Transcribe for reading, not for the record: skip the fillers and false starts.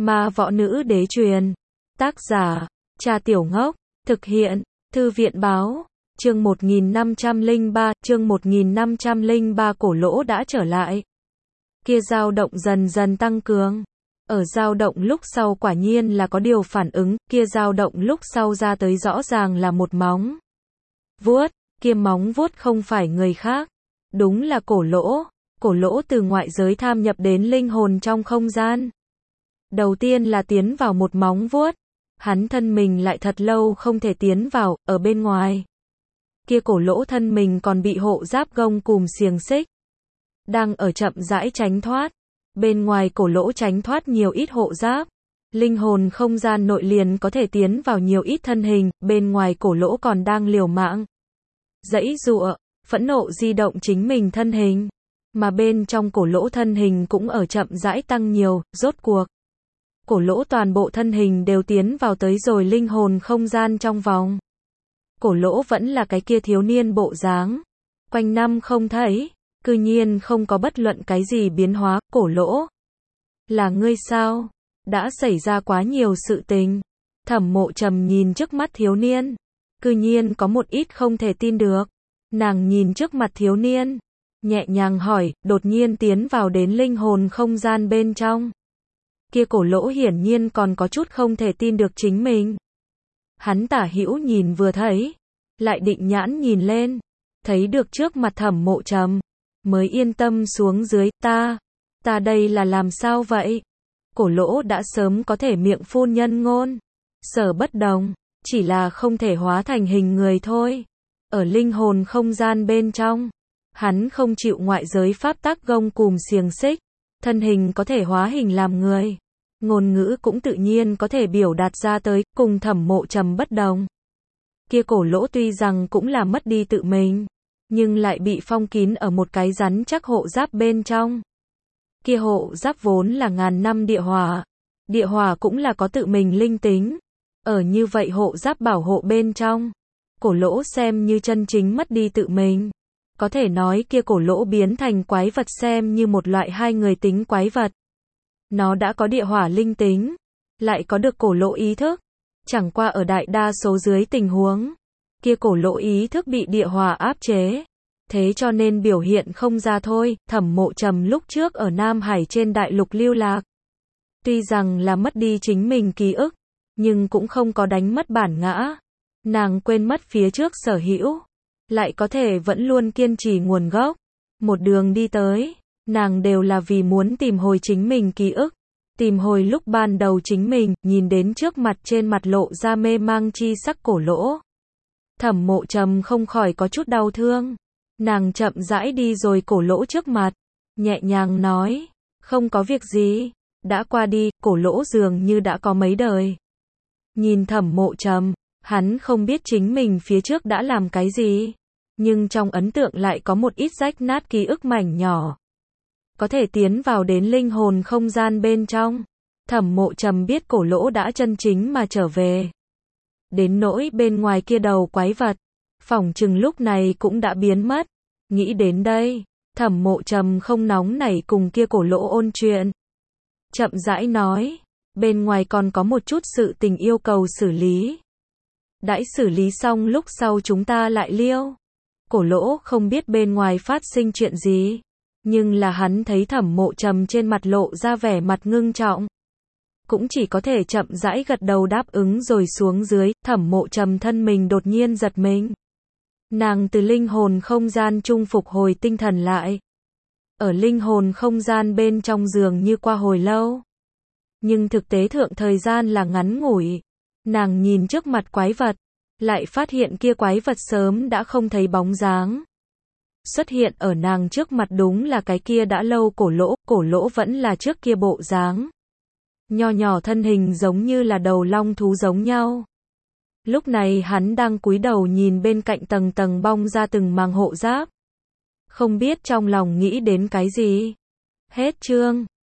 Ma võ nữ đế truyền. Tác giả, Trà Tiểu Ngốc. Thực hiện, Thư viện báo. Chương 1503, cổ lỗ đã trở lại. Kia dao động dần dần tăng cường. Ở dao động lúc sau quả nhiên là có điều phản ứng, kia dao động lúc sau ra tới rõ ràng là một móng vuốt, kia móng vuốt không phải người khác, đúng là cổ lỗ. Cổ lỗ từ ngoại giới tham nhập đến linh hồn trong không gian. Đầu tiên là tiến vào một móng vuốt, hắn thân mình lại thật lâu không thể tiến vào, ở bên ngoài. Kia cổ lỗ thân mình còn bị hộ giáp gông cùm xiềng xích, đang ở chậm rãi tránh thoát. Bên ngoài cổ lỗ tránh thoát nhiều ít hộ giáp, linh hồn không gian nội liền có thể tiến vào nhiều ít thân hình, bên ngoài cổ lỗ còn đang liều mạng giãy giụa, phẫn nộ di động chính mình thân hình, mà bên trong cổ lỗ thân hình cũng ở chậm rãi tăng nhiều, rốt cuộc cổ lỗ toàn bộ thân hình đều tiến vào tới rồi linh hồn không gian trong vòng. Cổ lỗ vẫn là cái kia thiếu niên bộ dáng, quanh năm không thấy, cư nhiên không có bất luận cái gì biến hóa. Cổ lỗ, là ngươi sao? Đã xảy ra quá nhiều sự tình. Thẩm Mộ Trầm nhìn trước mắt thiếu niên, cư nhiên có một ít không thể tin được. Nàng nhìn trước mặt thiếu niên, nhẹ nhàng hỏi, đột nhiên tiến vào đến linh hồn không gian bên trong. Kia cổ lỗ hiển nhiên còn có chút không thể tin được chính mình. Hắn tả hữu nhìn vừa thấy, lại định nhãn nhìn lên, thấy được trước mặt Thẩm Mộ Trầm, mới yên tâm xuống dưới. Ta đây là làm sao vậy? Cổ lỗ đã sớm có thể miệng phun nhân ngôn, sở bất đồng, chỉ là không thể hóa thành hình người thôi. Ở linh hồn không gian bên trong, hắn không chịu ngoại giới pháp tắc gông cùm xiềng xích, thân hình có thể hóa hình làm người, ngôn ngữ cũng tự nhiên có thể biểu đạt ra tới, cùng Thẩm Mộ Trầm bất đồng. Kia cổ lỗ tuy rằng cũng là mất đi tự mình, nhưng lại bị phong kín ở một cái rắn chắc hộ giáp bên trong. Kia hộ giáp vốn là ngàn năm địa hỏa cũng là có tự mình linh tính. Ở như vậy hộ giáp bảo hộ bên trong, cổ lỗ xem như chân chính mất đi tự mình. Có thể nói kia cổ lỗ biến thành quái vật xem như một loại hai người tính quái vật. Nó đã có địa hỏa linh tính, lại có được cổ lỗ ý thức. Chẳng qua ở đại đa số dưới tình huống, kia cổ lỗ ý thức bị địa hỏa áp chế, thế cho nên biểu hiện không ra thôi. Thẩm Mộ Trầm lúc trước ở Nam Hải trên đại lục lưu lạc, tuy rằng là mất đi chính mình ký ức, nhưng cũng không có đánh mất bản ngã. Nàng quên mất phía trước sở hữu, lại có thể vẫn luôn kiên trì nguồn gốc. Một đường đi tới, nàng đều là vì muốn tìm hồi chính mình ký ức, tìm hồi lúc ban đầu chính mình. Nhìn đến trước mặt trên mặt lộ ra mê mang chi sắc cổ lỗ, Thẩm Mộ Trầm không khỏi có chút đau thương. Nàng chậm rãi đi rồi cổ lỗ trước mặt, nhẹ nhàng nói, không có việc gì, đã qua đi. Cổ lỗ dường như đã có mấy đời. Nhìn Thẩm Mộ Trầm, hắn không biết chính mình phía trước đã làm cái gì, nhưng trong ấn tượng lại có một ít rách nát ký ức mảnh nhỏ, có thể tiến vào đến linh hồn không gian bên trong. Thẩm Mộ Trầm biết cổ lỗ đã chân chính mà trở về. Đến nỗi bên ngoài kia đầu quái vật, phỏng chừng lúc này cũng đã biến mất. Nghĩ đến đây, Thẩm Mộ Trầm không nóng nảy cùng kia cổ lỗ ôn chuyện. Chậm rãi nói, bên ngoài còn có một chút sự tình yêu cầu xử lý. Đãi xử lý xong lúc sau chúng ta lại liêu. Cổ lỗ không biết bên ngoài phát sinh chuyện gì, nhưng là hắn thấy Thẩm Mộ Trầm trên mặt lộ ra vẻ mặt ngưng trọng, cũng chỉ có thể chậm rãi gật đầu đáp ứng rồi xuống dưới. Thẩm Mộ Trầm thân mình đột nhiên giật mình. Nàng từ linh hồn không gian trung phục hồi tinh thần lại. Ở linh hồn không gian bên trong dường như qua hồi lâu, nhưng thực tế thượng thời gian là ngắn ngủi. Nàng nhìn trước mặt quái vật, lại phát hiện kia quái vật sớm đã không thấy bóng dáng. Xuất hiện ở nàng trước mặt đúng là cái kia đã lâu cổ lỗ vẫn là trước kia bộ dáng. Nho nhỏ thân hình giống như là đầu long thú giống nhau. Lúc này hắn đang cúi đầu nhìn bên cạnh tầng tầng bong ra từng màng hộ giáp. Không biết trong lòng nghĩ đến cái gì. Hết chương.